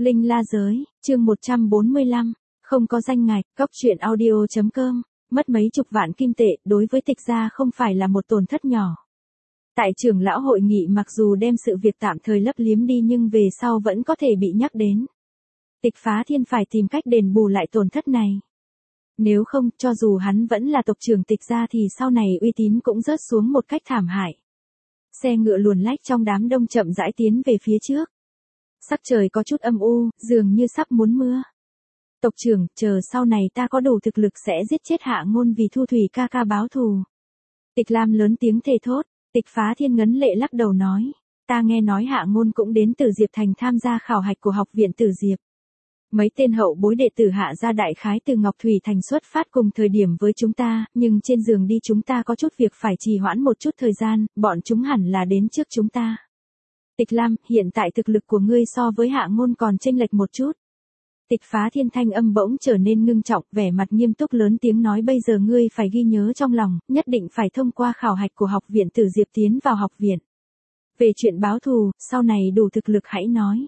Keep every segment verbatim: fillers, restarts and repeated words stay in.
Linh La Giới, chương một trăm bốn mươi lăm, không có danh ngạch, cóc truyện audio chấm com, mất mấy chục vạn kim tệ, đối với Tịch gia không phải là một tổn thất nhỏ. Tại trưởng lão hội nghị mặc dù đem sự việc tạm thời lấp liếm đi nhưng về sau vẫn có thể bị nhắc đến. Tịch Phá Thiên phải tìm cách đền bù lại tổn thất này. Nếu không, cho dù hắn vẫn là tộc trưởng Tịch gia thì sau này uy tín cũng rớt xuống một cách thảm hại. Xe ngựa luồn lách trong đám đông chậm rãi tiến về phía trước. Sắc trời có chút âm u, dường như sắp muốn mưa. Tộc trưởng, chờ sau này ta có đủ thực lực sẽ giết chết Hạ Ngôn vì Thu Thủy ca ca báo thù. Tịch Lam lớn tiếng thề thốt. Tịch Phá Thiên ngấn lệ lắc đầu nói. Ta nghe nói Hạ Ngôn cũng đến Tử Diệp Thành tham gia khảo hạch của học viện Tử Diệp. Mấy tên hậu bối đệ tử Hạ gia đại khái từ Ngọc Thủy Thành xuất phát cùng thời điểm với chúng ta, nhưng trên đường đi chúng ta có chút việc phải trì hoãn một chút thời gian, bọn chúng hẳn là đến trước chúng ta. Tịch Lam, hiện tại thực lực của ngươi so với Hạ Ngôn còn chênh lệch một chút. Tịch Phá Thiên thanh âm bỗng trở nên ngưng trọng, vẻ mặt nghiêm túc lớn tiếng nói bây giờ ngươi phải ghi nhớ trong lòng, nhất định phải thông qua khảo hạch của học viện Tử Diệp tiến vào học viện. Về chuyện báo thù, sau này đủ thực lực hãy nói.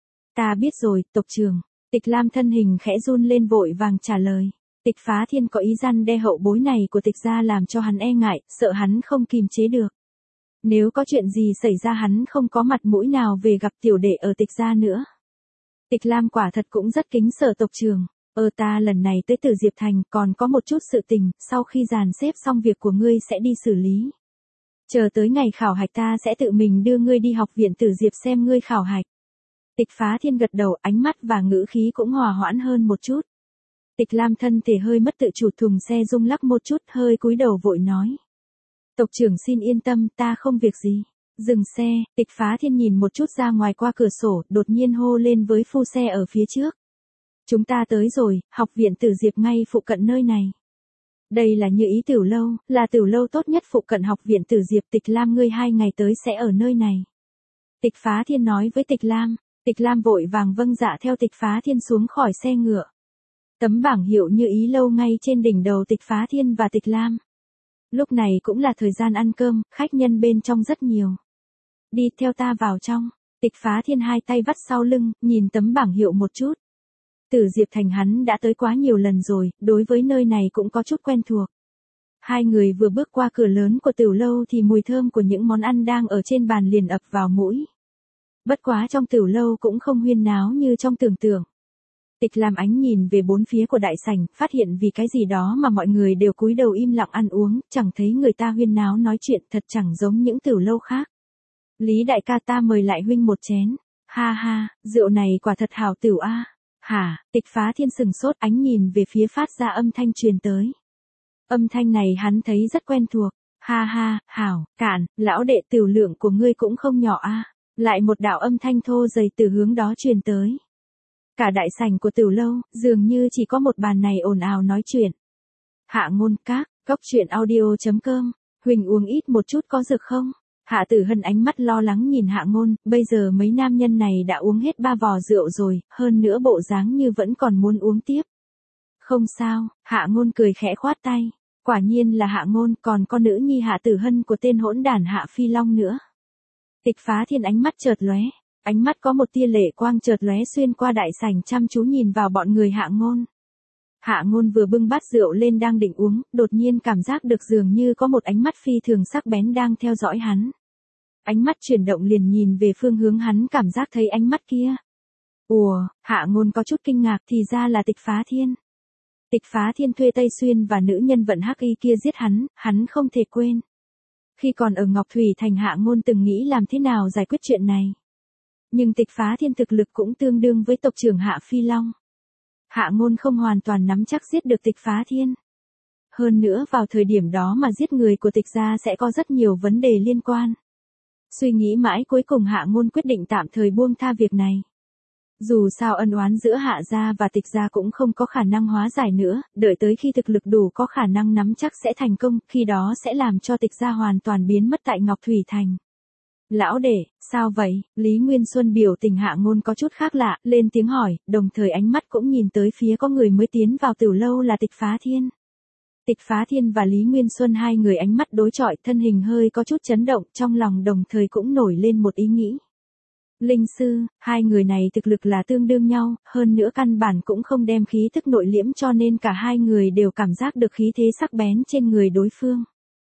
Ta biết rồi, tộc trưởng. Tịch Lam thân hình khẽ run lên vội vàng trả lời. Tịch Phá Thiên có ý răn đe hậu bối này của Tịch gia làm cho hắn e ngại, sợ hắn không kìm chế được. Nếu có chuyện gì xảy ra hắn không có mặt mũi nào về gặp tiểu đệ ở Tịch gia nữa. Tịch Lam quả thật cũng rất kính sợ tộc trưởng. Ờ ta lần này tới Tử Diệp Thành còn có một chút sự tình, sau khi dàn xếp xong việc của ngươi sẽ đi xử lý. Chờ tới ngày khảo hạch ta sẽ tự mình đưa ngươi đi học viện Tử Diệp xem ngươi khảo hạch. Tịch Phá Thiên gật đầu, ánh mắt và ngữ khí cũng hòa hoãn hơn một chút. Tịch Lam thân thể hơi mất tự chủ, thùng xe rung lắc một chút, hơi cúi đầu vội nói. Tộc trưởng xin yên tâm, ta không việc gì. Dừng xe, Tịch Phá Thiên nhìn một chút ra ngoài qua cửa sổ, đột nhiên hô lên với phu xe ở phía trước. Chúng ta tới rồi, học viện Tử Diệp ngay phụ cận nơi này. Đây là Như Ý Tiểu Lâu, là tiểu lâu tốt nhất phụ cận học viện Tử Diệp. Tịch Lam ngươi hai ngày tới sẽ ở nơi này. Tịch Phá Thiên nói với Tịch Lam. Tịch Lam vội vàng vâng dạ theo Tịch Phá Thiên xuống khỏi xe ngựa. Tấm bảng hiệu Như Ý Lâu ngay trên đỉnh đầu Tịch Phá Thiên và Tịch Lam. Lúc này cũng là thời gian ăn cơm, khách nhân bên trong rất nhiều. Đi theo ta vào trong. Tịch Phá Thiên hai tay vắt sau lưng, nhìn tấm bảng hiệu một chút. Tử Diệp Thành hắn đã tới quá nhiều lần rồi, đối với nơi này cũng có chút quen thuộc. Hai người vừa bước qua cửa lớn của tiểu lâu thì mùi thơm của những món ăn đang ở trên bàn liền ập vào mũi. Bất quá trong tiểu lâu cũng không huyên náo như trong tưởng tượng. Tịch Lam ánh nhìn về bốn phía của đại sảnh, phát hiện vì cái gì đó mà mọi người đều cúi đầu im lặng ăn uống, chẳng thấy người ta huyên náo nói chuyện, thật chẳng giống những tiểu lâu khác. Lý đại ca ta mời lại huynh một chén. Ha ha, rượu này quả thật hảo tiểu a. Hả, Tịch Phá Thiên sừng sốt, ánh nhìn về phía phát ra âm thanh truyền tới. Âm thanh này hắn thấy rất quen thuộc. Ha ha, hảo, cạn, lão đệ tiểu lượng của ngươi cũng không nhỏ a. Lại một đạo âm thanh thô dày từ hướng đó truyền tới. Cả đại sảnh của tiểu lâu, dường như chỉ có một bàn này ồn ào nói chuyện. Hạ Ngôn các, cóc truyện audio chấm com, Huỳnh uống ít một chút có dược không? Hạ Tử Hân ánh mắt lo lắng nhìn Hạ Ngôn, bây giờ mấy nam nhân này đã uống hết ba vò rượu rồi, hơn nữa bộ dáng như vẫn còn muốn uống tiếp. Không sao, Hạ Ngôn cười khẽ khoát tay. Quả nhiên là Hạ Ngôn, còn con nữ nhi Hạ Tử Hân của tên hỗn đản Hạ Phi Long nữa. Tịch Phá Thiên ánh mắt chợt lóe, ánh mắt có một tia lệ quang chợt lóe xuyên qua đại sảnh chăm chú nhìn vào bọn người Hạ Ngôn. Hạ Ngôn vừa bưng bát rượu lên đang định uống, đột nhiên cảm giác được dường như có một ánh mắt phi thường sắc bén đang theo dõi hắn. Ánh mắt chuyển động liền nhìn về phương hướng hắn cảm giác thấy ánh mắt kia. Ủa, Hạ Ngôn có chút kinh ngạc thì ra là Tịch Phá Thiên. Tịch Phá Thiên thuê Tây Xuyên và nữ nhân vận hắc y kia giết hắn, hắn không thể quên. Khi còn ở Ngọc Thủy Thành Hạ Ngôn từng nghĩ làm thế nào giải quyết chuyện này. Nhưng Tịch Phá Thiên thực lực cũng tương đương với tộc trưởng Hạ Phi Long. Hạ Ngôn không hoàn toàn nắm chắc giết được Tịch Phá Thiên. Hơn nữa vào thời điểm đó mà giết người của Tịch gia sẽ có rất nhiều vấn đề liên quan. Suy nghĩ mãi cuối cùng Hạ Ngôn quyết định tạm thời buông tha việc này. Dù sao ân oán giữa Hạ gia và Tịch gia cũng không có khả năng hóa giải nữa, đợi tới khi thực lực đủ có khả năng nắm chắc sẽ thành công, khi đó sẽ làm cho Tịch gia hoàn toàn biến mất tại Ngọc Thủy Thành. Lão đệ, sao vậy? Lý Nguyên Xuân biểu tình Hạ Ngôn có chút khác lạ, lên tiếng hỏi, đồng thời ánh mắt cũng nhìn tới phía có người mới tiến vào tiểu lâu là Tịch Phá Thiên. Tịch Phá Thiên và Lý Nguyên Xuân hai người ánh mắt đối chọi, thân hình hơi có chút chấn động, trong lòng đồng thời cũng nổi lên một ý nghĩ. Linh sư, hai người này thực lực là tương đương nhau, hơn nữa căn bản cũng không đem khí tức nội liễm cho nên cả hai người đều cảm giác được khí thế sắc bén trên người đối phương.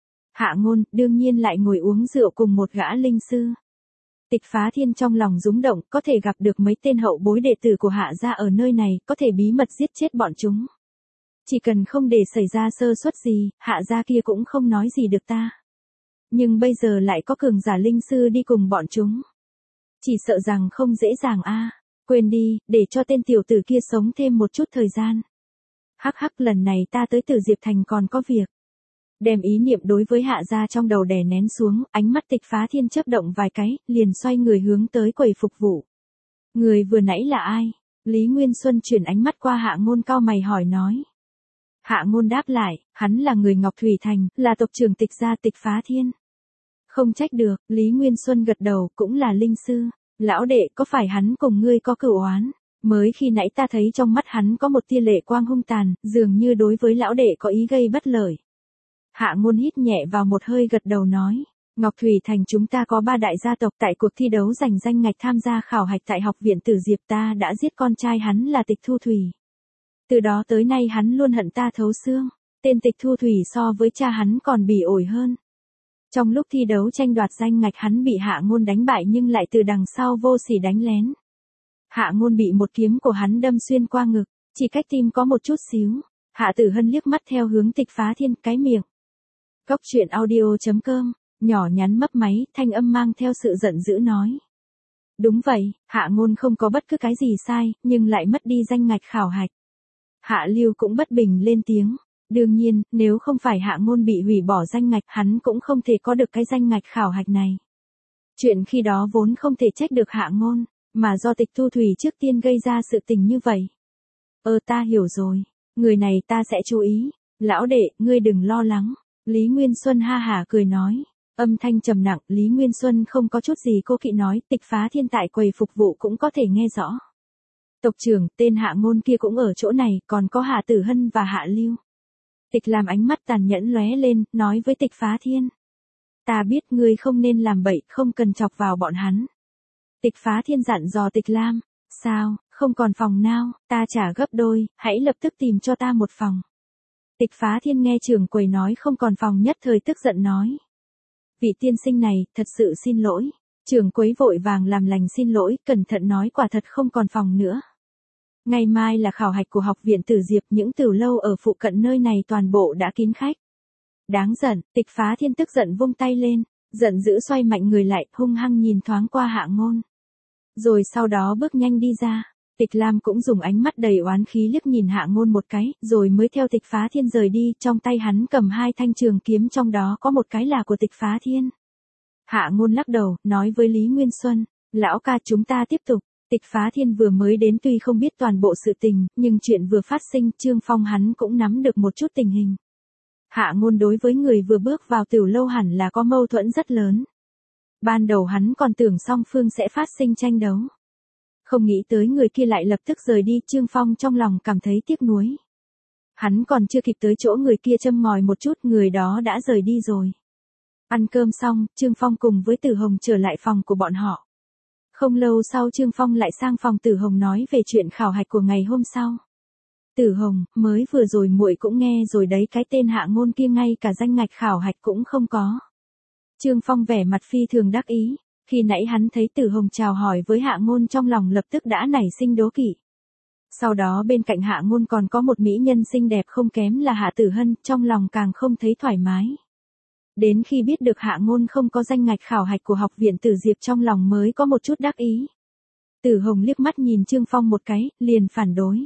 Hạ Ngôn, đương nhiên lại ngồi uống rượu cùng một gã linh sư. Tịch Phá Thiên trong lòng rúng động, có thể gặp được mấy tên hậu bối đệ tử của Hạ gia ở nơi này, có thể bí mật giết chết bọn chúng. Chỉ cần không để xảy ra sơ suất gì, Hạ gia kia cũng không nói gì được ta. Nhưng bây giờ lại có cường giả linh sư đi cùng bọn chúng. Chỉ sợ rằng không dễ dàng a. Quên đi, để cho tên tiểu tử kia sống thêm một chút thời gian. Hắc hắc, lần này ta tới Tử Diệp Thành còn có việc. Đem ý niệm đối với Hạ gia trong đầu đè nén xuống, ánh mắt Tịch Phá Thiên chớp động vài cái, liền xoay người hướng tới quầy phục vụ. Người vừa nãy là ai? Lý Nguyên Xuân chuyển ánh mắt qua Hạ Ngôn cau mày hỏi nói. Hạ Ngôn đáp lại, hắn là người Ngọc Thủy Thành, là tộc trưởng Tịch gia Tịch Phá Thiên. Không trách được, Lý Nguyên Xuân gật đầu, cũng là linh sư. Lão đệ, có phải hắn cùng ngươi có cửu oán? Mới khi nãy ta thấy trong mắt hắn có một tia lệ quang hung tàn, dường như đối với lão đệ có ý gây bất lợi. Hạ Ngôn hít nhẹ vào một hơi gật đầu nói. Ngọc Thủy Thành chúng ta có ba đại gia tộc, tại cuộc thi đấu giành danh ngạch tham gia khảo hạch tại học viện Tử Diệp, ta đã giết con trai hắn là Tịch Thu Thủy. Từ đó tới nay hắn luôn hận ta thấu xương. Tên Tịch Thu Thủy so với cha hắn còn bỉ ổi hơn. Trong lúc thi đấu tranh đoạt danh ngạch hắn bị Hạ Ngôn đánh bại nhưng lại từ đằng sau vô sỉ đánh lén. Hạ Ngôn bị một kiếm của hắn đâm xuyên qua ngực, chỉ cách tim có một chút xíu. Hạ Tử Hân liếc mắt theo hướng Tịch Phá Thiên, cái miệng. Cốc truyện audio chấm com, nhỏ nhắn mấp máy, thanh âm mang theo sự giận dữ nói. Đúng vậy, Hạ Ngôn không có bất cứ cái gì sai, nhưng lại mất đi danh ngạch khảo hạch. Hạ Lưu cũng bất bình lên tiếng. Đương nhiên, nếu không phải Hạ Ngôn bị hủy bỏ danh ngạch, hắn cũng không thể có được cái danh ngạch khảo hạch này. Chuyện khi đó vốn không thể trách được Hạ Ngôn, mà do Tịch Thu Thủy trước tiên gây ra sự tình như vậy. Ờ ta hiểu rồi, người này ta sẽ chú ý. Lão đệ, ngươi đừng lo lắng. Lý Nguyên Xuân ha hả cười nói. Âm thanh trầm nặng, Lý Nguyên Xuân không có chút gì cô kỵ nói, Tịch Phá Thiên tại quầy phục vụ cũng có thể nghe rõ. Tộc trưởng, tên Hạ Ngôn kia cũng ở chỗ này, còn có Hạ Tử Hân và Hạ Lưu. Tịch Lam ánh mắt tàn nhẫn lóe lên, nói với Tịch Phá Thiên. Ta biết ngươi không nên làm bậy, không cần chọc vào bọn hắn. Tịch Phá Thiên dặn dò Tịch Lam. Sao, không còn phòng nào, ta trả gấp đôi, hãy lập tức tìm cho ta một phòng. Tịch Phá Thiên nghe trưởng quầy nói không còn phòng nhất thời tức giận nói. Vị tiên sinh này, thật sự xin lỗi. Trưởng quầy vội vàng làm lành xin lỗi, cẩn thận nói quả thật không còn phòng nữa. Ngày mai là khảo hạch của học viện Tử Diệp, những tiểu lâu ở phụ cận nơi này toàn bộ đã kín khách. Đáng giận, Tịch Phá Thiên tức giận vung tay lên, giận dữ xoay mạnh người lại, hung hăng nhìn thoáng qua Hạ Ngôn. Rồi sau đó bước nhanh đi ra. Tịch Lam cũng dùng ánh mắt đầy oán khí liếc nhìn Hạ Ngôn một cái, rồi mới theo Tịch Phá Thiên rời đi, trong tay hắn cầm hai thanh trường kiếm, trong đó có một cái là của Tịch Phá Thiên. Hạ Ngôn lắc đầu, nói với Lý Nguyên Xuân, lão ca chúng ta tiếp tục. Tịch Phá Thiên vừa mới đến tuy không biết toàn bộ sự tình, nhưng chuyện vừa phát sinh, Trương Phong hắn cũng nắm được một chút tình hình. Hạ Ngôn đối với người vừa bước vào tiểu lâu hẳn là có mâu thuẫn rất lớn. Ban đầu hắn còn tưởng song phương sẽ phát sinh tranh đấu. Không nghĩ tới người kia lại lập tức rời đi, Trương Phong trong lòng cảm thấy tiếc nuối. Hắn còn chưa kịp tới chỗ người kia châm ngòi một chút, người đó đã rời đi rồi. Ăn cơm xong, Trương Phong cùng với Tử Hồng trở lại phòng của bọn họ. Không lâu sau Trương Phong lại sang phòng Tử Hồng nói về chuyện khảo hạch của ngày hôm sau. Tử Hồng, mới vừa rồi muội cũng nghe rồi đấy, cái tên Hạ Ngôn kia ngay cả danh ngạch khảo hạch cũng không có. Trương Phong vẻ mặt phi thường đắc ý, khi nãy hắn thấy Tử Hồng chào hỏi với Hạ Ngôn trong lòng lập tức đã nảy sinh đố kỵ. Sau đó bên cạnh Hạ Ngôn còn có một mỹ nhân xinh đẹp không kém là Hạ Tử Hân, trong lòng càng không thấy thoải mái. Đến khi biết được Hạ Ngôn không có danh ngạch khảo hạch của học viện Tử Diệp trong lòng mới có một chút đắc ý. Tử Hồng liếc mắt nhìn Trương Phong một cái, liền phản đối.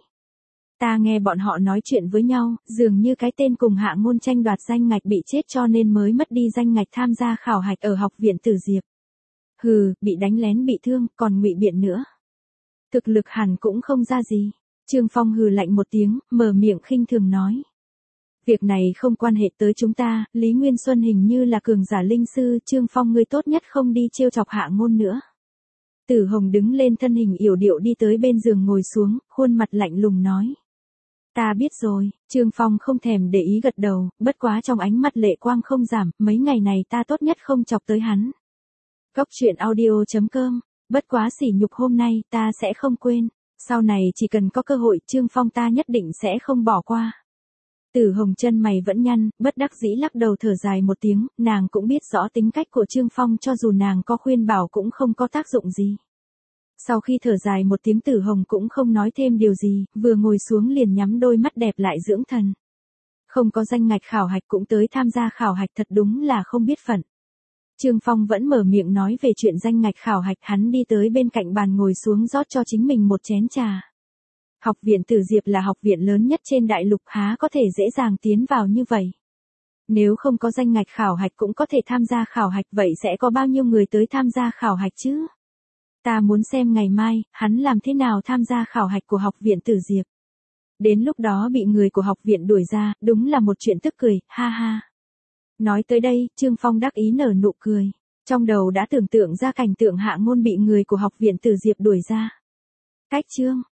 Ta nghe bọn họ nói chuyện với nhau, dường như cái tên cùng Hạ Ngôn tranh đoạt danh ngạch bị chết cho nên mới mất đi danh ngạch tham gia khảo hạch ở học viện Tử Diệp. Hừ, bị đánh lén bị thương, còn ngụy biện nữa. Thực lực hẳn cũng không ra gì. Trương Phong hừ lạnh một tiếng, mở miệng khinh thường nói. Việc này không quan hệ tới chúng ta, Lý Nguyên Xuân hình như là cường giả linh sư, Trương Phong ngươi tốt nhất không đi trêu chọc Hạ Ngôn nữa. Tử Hồng đứng lên, thân hình yểu điệu đi tới bên giường ngồi xuống, khuôn mặt lạnh lùng nói. Ta biết rồi, Trương Phong không thèm để ý gật đầu, bất quá trong ánh mắt lệ quang không giảm, mấy ngày này ta tốt nhất không chọc tới hắn. Cốc truyện audio chấm com Bất quá sỉ nhục hôm nay ta sẽ không quên. Sau này chỉ cần có cơ hội Trương Phong ta nhất định sẽ không bỏ qua. Tử Hồng chân mày vẫn nhăn, bất đắc dĩ lắc đầu thở dài một tiếng, nàng cũng biết rõ tính cách của Trương Phong cho dù nàng có khuyên bảo cũng không có tác dụng gì. Sau khi thở dài một tiếng Tử Hồng cũng không nói thêm điều gì, vừa ngồi xuống liền nhắm đôi mắt đẹp lại dưỡng thần. Không có danh ngạch khảo hạch cũng tới tham gia khảo hạch thật đúng là không biết phận. Trương Phong vẫn mở miệng nói về chuyện danh ngạch khảo hạch, hắn đi tới bên cạnh bàn ngồi xuống rót cho chính mình một chén trà. Học viện Tử Diệp là học viện lớn nhất trên đại lục, há có thể dễ dàng tiến vào như vậy. Nếu không có danh ngạch khảo hạch cũng có thể tham gia khảo hạch, vậy sẽ có bao nhiêu người tới tham gia khảo hạch chứ? Ta muốn xem ngày mai, hắn làm thế nào tham gia khảo hạch của học viện Tử Diệp. Đến lúc đó bị người của học viện đuổi ra, đúng là một chuyện tức cười, ha ha. Nói tới đây, Trương Phong đắc ý nở nụ cười. Trong đầu đã tưởng tượng ra cảnh tượng Hạ Ngôn bị người của học viện Tử Diệp đuổi ra. Cách chương